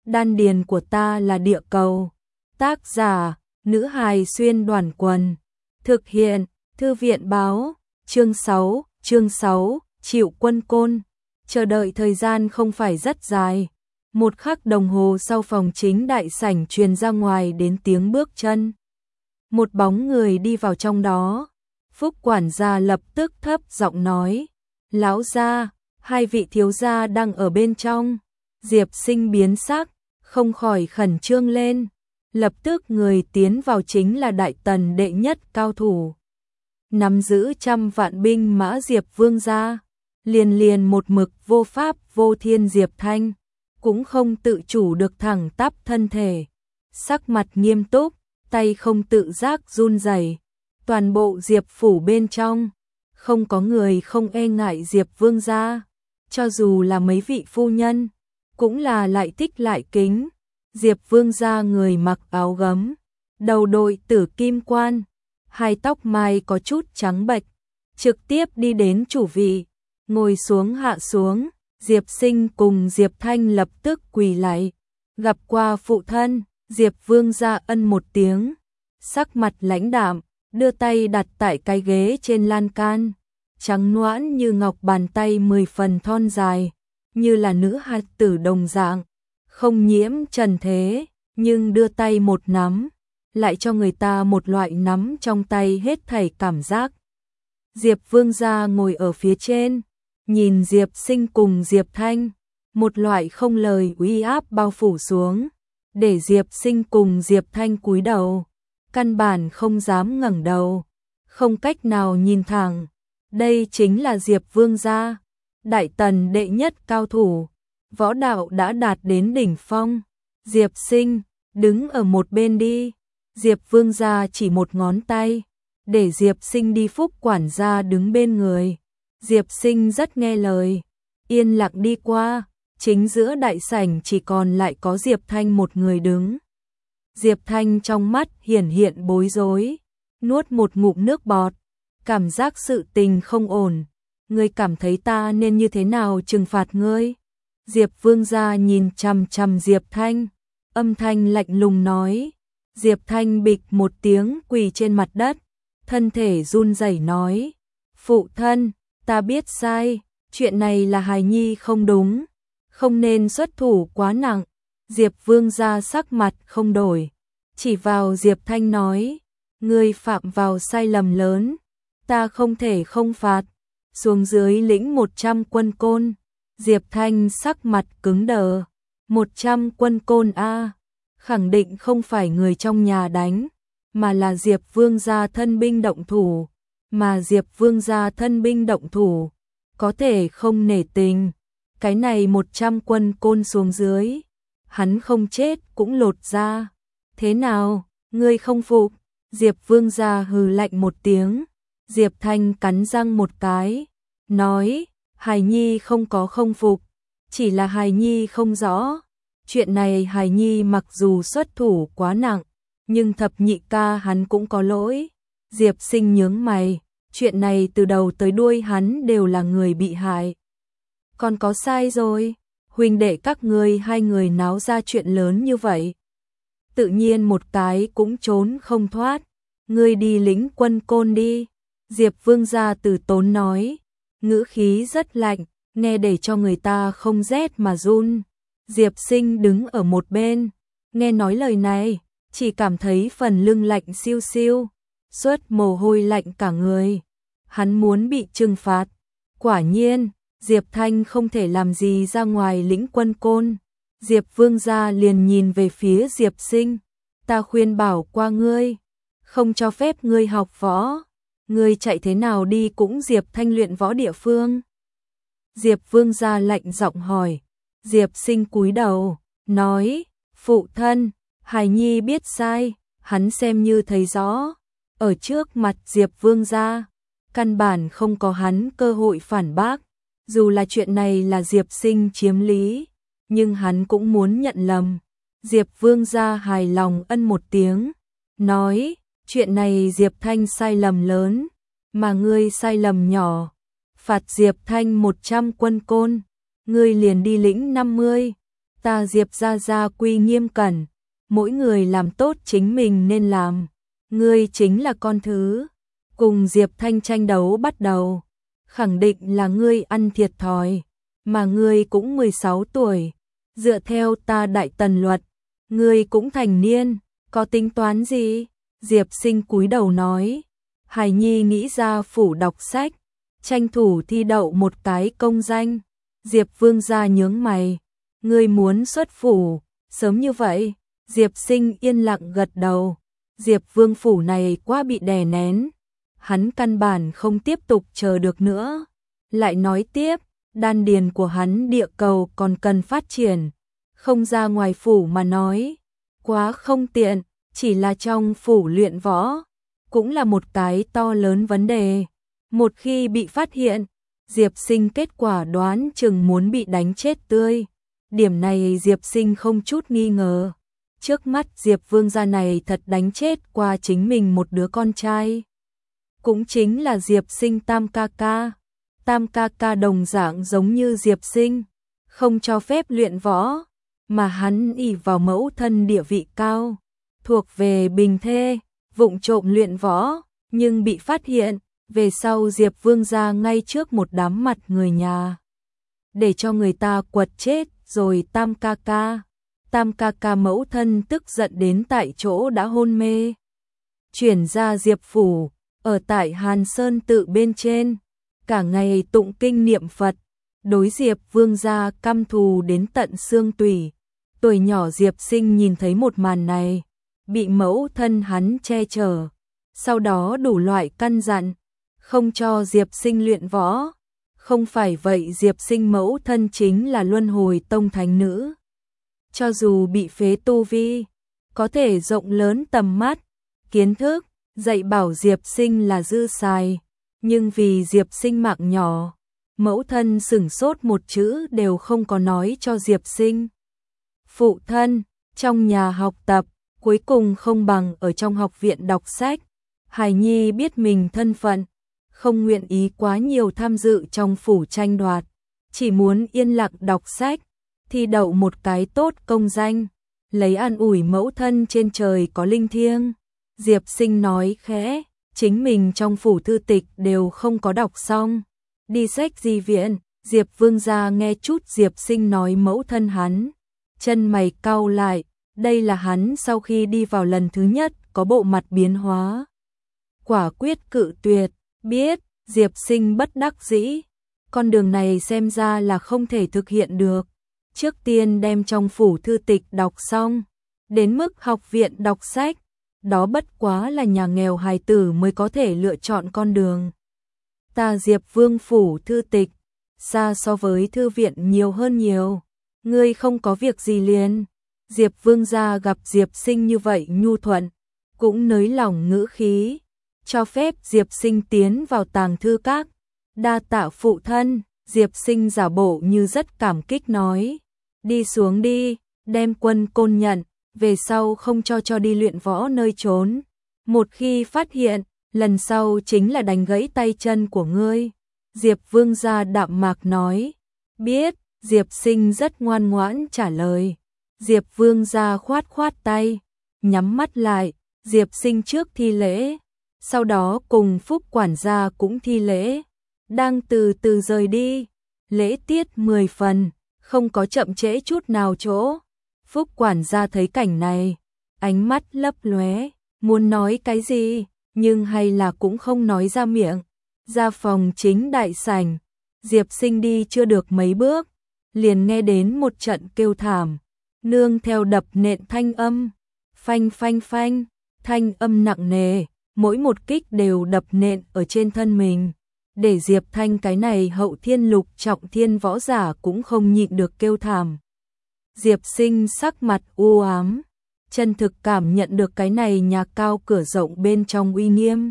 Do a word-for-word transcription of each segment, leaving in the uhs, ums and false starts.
đan điền của ta là địa cầu. Tác giả, nữ hài xuyên đoàn quần. Thực hiện, thư viện báo, chương sáu, chương sáu, Triệu Quân Côn. Chờ đợi thời gian không phải rất dài. Một khắc đồng hồ sau, phòng chính đại sảnh truyền ra ngoài đến tiếng bước chân. Một bóng người đi vào trong đó. Phúc quản gia lập tức thấp giọng nói, lão gia, hai vị thiếu gia đang ở bên trong. Diệp Sinh biến sắc, không khỏi khẩn trương lên. Lập tức người tiến vào chính là đại tần đệ nhất cao thủ, nắm giữ trăm vạn binh mã Diệp Vương gia. Liền liền một mực vô pháp vô thiên Diệp Thanh cũng không tự chủ được thẳng tắp thân thể, sắc mặt nghiêm túc, tay không tự giác run rẩy. Toàn bộ Diệp phủ bên trong không có người không e ngại Diệp Vương gia, cho dù là mấy vị phu nhân cũng là lại thích lại kính. Diệp Vương gia người mặc áo gấm, đầu đội tử kim quan, hai tóc mai có chút trắng bệch, trực tiếp đi đến chủ vị, ngồi xuống hạ xuống. Diệp Sinh cùng Diệp Thanh lập tức quỳ lạy, gặp qua phụ thân. Diệp Vương gia ân một tiếng, sắc mặt lãnh đạm, đưa tay đặt tại cái ghế trên lan can, trắng nõn như ngọc, bàn tay mười phần thon dài, như là nữ hài tử đồng dạng, không nhiễm trần thế, nhưng đưa tay một nắm, lại cho người ta một loại nắm trong tay hết thảy cảm giác. Diệp Vương gia ngồi ở phía trên, nhìn Diệp Sinh cùng Diệp Thanh, một loại không lời uy áp bao phủ xuống, để Diệp Sinh cùng Diệp Thanh cúi đầu, căn bản không dám ngẩng đầu, không cách nào nhìn thẳng. Đây chính là Diệp Vương gia, đại tần đệ nhất cao thủ, võ đạo đã đạt đến đỉnh phong. Diệp Sinh, đứng ở một bên đi. Diệp Vương gia chỉ một ngón tay, để Diệp Sinh đi. Phúc quản gia đứng bên người. Diệp Sinh rất nghe lời, yên lặng đi qua. Chính giữa đại sảnh chỉ còn lại có Diệp Thanh một người đứng. Diệp Thanh trong mắt hiển hiện bối rối, nuốt một ngụm nước bọt, cảm giác sự tình không ổn. Ngươi cảm thấy ta nên như thế nào trừng phạt ngươi? Diệp Vương gia nhìn chằm chằm Diệp Thanh, âm thanh lạnh lùng nói. Diệp Thanh bịch một tiếng quỳ trên mặt đất, thân thể run rẩy nói, phụ thân, ta biết sai, chuyện này là hài nhi không đúng, không nên xuất thủ quá nặng. Diệp Vương gia sắc mặt không đổi, chỉ vào Diệp Thanh nói, ngươi phạm vào sai lầm lớn, ta không thể không phạt, xuống dưới lĩnh một trăm quân côn. Diệp Thanh sắc mặt cứng đờ, một trăm quân côn a, khẳng định không phải người trong nhà đánh, mà là Diệp Vương gia thân binh động thủ, mà Diệp Vương gia thân binh động thủ, có thể không nể tình. Cái này một trăm quân côn xuống dưới, hắn không chết cũng lột ra. Thế nào, ngươi không phục? Diệp Vương gia hừ lạnh một tiếng. Diệp Thanh cắn răng một cái, nói, hài nhi không có không phục, chỉ là hài nhi không rõ. Chuyện này hài nhi mặc dù xuất thủ quá nặng, nhưng thập nhị ca hắn cũng có lỗi. Diệp Sinh nhướng mày, chuyện này từ đầu tới đuôi hắn đều là người bị hại. Còn có sai rồi, huynh đệ các ngươi hai người náo ra chuyện lớn như vậy, tự nhiên một cái cũng trốn không thoát. Ngươi đi lĩnh quân côn đi. Diệp Vương gia từ tốn nói, ngữ khí rất lạnh, nghe để cho người ta không rét mà run. Diệp Sinh đứng ở một bên, nghe nói lời này, chỉ cảm thấy phần lưng lạnh siêu siêu, xuất mồ hôi lạnh cả người. Hắn muốn bị trừng phạt. Quả nhiên, Diệp Thanh không thể làm gì ra ngoài lĩnh quân côn. Diệp Vương gia liền nhìn về phía Diệp Sinh, ta khuyên bảo qua ngươi, không cho phép ngươi học võ, ngươi chạy thế nào đi cũng Diệp Thanh luyện võ địa phương. Diệp Vương gia lạnh giọng hỏi. Diệp Sinh cúi đầu, nói, phụ thân, hài nhi biết sai. Hắn xem như thấy rõ, ở trước mặt Diệp Vương gia, căn bản không có hắn cơ hội phản bác. Dù là chuyện này là Diệp Sinh chiếm lý, nhưng hắn cũng muốn nhận lầm. Diệp Vương gia hài lòng ân một tiếng, nói, chuyện này Diệp Thanh sai lầm lớn, mà ngươi sai lầm nhỏ. Phạt Diệp Thanh một trăm quân côn, ngươi liền đi lĩnh năm mươi, Ta Diệp gia gia quy nghiêm cẩn, mỗi người làm tốt chính mình nên làm. Ngươi chính là con thứ. Cùng Diệp Thanh tranh đấu bắt đầu. Khẳng định là ngươi ăn thiệt thòi. Mà ngươi cũng mười sáu tuổi. Dựa theo ta Đại Tần luật. Ngươi cũng thành niên. Có tính toán gì? Diệp Sinh cúi đầu nói. Hải Nhi nghĩ ra phủ đọc sách. Tranh thủ thi đậu một cái công danh. Diệp Vương gia nhướng mày. Ngươi muốn xuất phủ. Sớm như vậy? Diệp Sinh yên lặng gật đầu. Diệp Vương phủ này quá bị đè nén. Hắn căn bản không tiếp tục chờ được nữa. Lại nói tiếp, đan điền của hắn địa cầu còn cần phát triển. Không ra ngoài phủ mà nói. Quá không tiện, chỉ là trong phủ luyện võ. Cũng là một cái to lớn vấn đề. Một khi bị phát hiện, Diệp Sinh kết quả đoán chừng muốn bị đánh chết tươi. Điểm này Diệp Sinh không chút nghi ngờ. Trước mắt Diệp Vương gia này thật đánh chết qua chính mình một đứa con trai. Cũng chính là Diệp Sinh tam ca ca. Tam ca ca đồng dạng giống như Diệp Sinh, không cho phép luyện võ, mà hắn ỷ vào mẫu thân địa vị cao, thuộc về bình thê, vụng trộm luyện võ, nhưng bị phát hiện, về sau Diệp Vương gia ngay trước một đám mặt người nhà. Để cho người ta quật chết rồi tam ca ca. Tam ca ca mẫu thân tức giận đến tại chỗ đã hôn mê. Chuyển ra Diệp phủ, ở tại Hàn Sơn tự bên trên, cả ngày tụng kinh niệm Phật, đối Diệp Vương gia căm thù đến tận xương tủy. Tuổi nhỏ Diệp Sinh nhìn thấy một màn này, bị mẫu thân hắn che chở, sau đó đủ loại căn dặn, không cho Diệp Sinh luyện võ. Không phải vậy Diệp Sinh mẫu thân chính là Luân Hồi Tông thánh nữ. Cho dù bị phế tu vi, có thể rộng lớn tầm mắt, kiến thức, dạy bảo Diệp Sinh là dư xài. Nhưng vì Diệp Sinh mạng nhỏ, mẫu thân sửng sốt một chữ đều không có nói cho Diệp Sinh. Phụ thân, trong nhà học tập, cuối cùng không bằng ở trong học viện đọc sách. Hải Nhi biết mình thân phận, không nguyện ý quá nhiều tham dự trong phủ tranh đoạt, chỉ muốn yên lặng đọc sách, thi đậu một cái tốt công danh, lấy an ủi mẫu thân trên trời có linh thiêng. Diệp Sinh nói khẽ, chính mình trong phủ thư tịch đều không có đọc xong, đi sách gì viện. Diệp Vương gia nghe chút Diệp Sinh nói mẫu thân hắn, chân mày cau lại, đây là hắn sau khi đi vào lần thứ nhất có bộ mặt biến hóa. Quả quyết cự tuyệt, biết, Diệp Sinh bất đắc dĩ, con đường này xem ra là không thể thực hiện được. Trước tiên đem trong phủ thư tịch đọc xong, đến mức học viện đọc sách, đó bất quá là nhà nghèo hài tử mới có thể lựa chọn con đường. Ta Diệp Vương phủ thư tịch, xa so với thư viện nhiều hơn nhiều. Ngươi không có việc gì liền. Diệp Vương gia gặp Diệp Sinh như vậy nhu thuận, cũng nới lỏng ngữ khí, cho phép Diệp Sinh tiến vào tàng thư các. Đa tạ phụ thân. Diệp Sinh giả bộ như rất cảm kích nói, đi xuống đi, đem Quân Côn nhận, về sau không cho cho đi luyện võ nơi trốn. Một khi phát hiện, lần sau chính là đánh gãy tay chân của ngươi. Diệp Vương gia đạm mạc nói, biết. Diệp Sinh rất ngoan ngoãn trả lời. Diệp Vương gia khoát khoát tay, nhắm mắt lại. Diệp Sinh trước thi lễ, sau đó cùng Phúc quản gia cũng thi lễ, đang từ từ rời đi. Lễ tiết mười phần, không có chậm trễ chút nào chỗ. Phúc quản gia thấy cảnh này, ánh mắt lấp lóe, muốn nói cái gì, nhưng hay là cũng không nói ra miệng. Ra phòng chính đại sảnh, Diệp Sinh đi chưa được mấy bước, liền nghe đến một trận kêu thảm, nương theo đập nện thanh âm, phanh phanh phanh, thanh âm nặng nề, mỗi một kích đều đập nện ở trên thân mình, để Diệp Thanh cái này hậu thiên lục trọng thiên võ giả cũng không nhịn được kêu thảm. Diệp Sinh sắc mặt u ám, chân thực cảm nhận được cái này nhà cao cửa rộng bên trong uy nghiêm.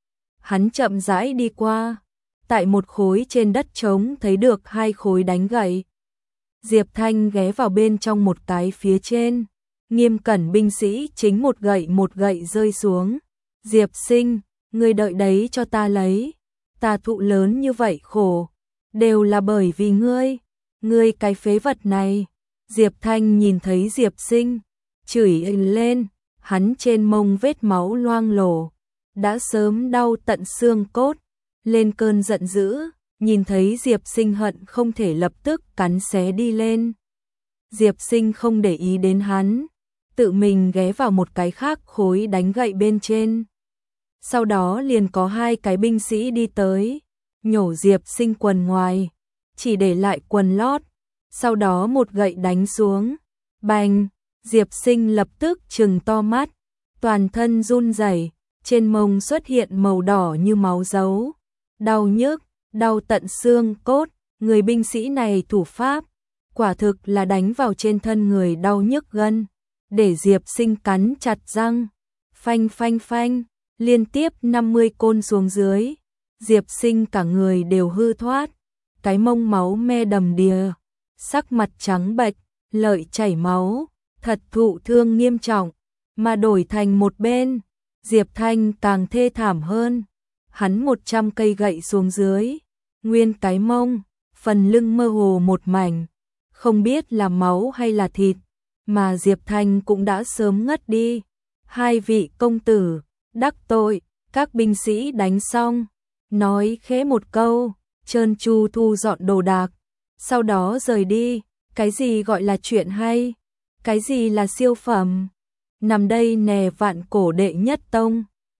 Hắn chậm rãi đi qua, tại một khối trên đất trống thấy được hai khối đánh gậy. Diệp Thanh ghé vào bên trong một cái phía trên, nghiêm cẩn binh sĩ chính một gậy một gậy rơi xuống. Diệp Sinh, ngươi đợi đấy cho ta lấy, ta thụ lớn như vậy khổ, đều là bởi vì ngươi, ngươi cái phế vật này. Diệp Thanh nhìn thấy Diệp Sinh, chửi lên, hắn trên mông vết máu loang lổ, đã sớm đau tận xương cốt, lên cơn giận dữ, nhìn thấy Diệp Sinh hận không thể lập tức cắn xé đi lên. Diệp Sinh không để ý đến hắn, tự mình ghé vào một cái khác khối đánh gậy bên trên. Sau đó liền có hai cái binh sĩ đi tới, nhổ Diệp Sinh quần ngoài, chỉ để lại quần lót, sau đó một gậy đánh xuống, bành, Diệp Sinh lập tức trừng to mắt, toàn thân run rẩy, trên mông xuất hiện màu đỏ như máu dấu, đau nhức, đau tận xương cốt, người binh sĩ này thủ pháp, quả thực là đánh vào trên thân người đau nhức gân, để Diệp Sinh cắn chặt răng, phanh phanh phanh, liên tiếp năm mươi côn xuống dưới, Diệp Sinh cả người đều hư thoát, cái mông máu me đầm đìa, sắc mặt trắng bệch, lợi chảy máu, thật thụ thương nghiêm trọng, mà đổi thành một bên, Diệp Thanh càng thê thảm hơn, hắn một trăm cây gậy xuống dưới, nguyên cái mông, phần lưng mơ hồ một mảnh, không biết là máu hay là thịt, mà Diệp Thanh cũng đã sớm ngất đi. Hai vị công tử, đắc tội, các binh sĩ đánh xong, nói khẽ một câu, trơn tru thu dọn đồ đạc, sau đó rời đi. Cái gì gọi là chuyện hay, cái gì là siêu phẩm, nằm đây nè vạn cổ đệ nhất tông.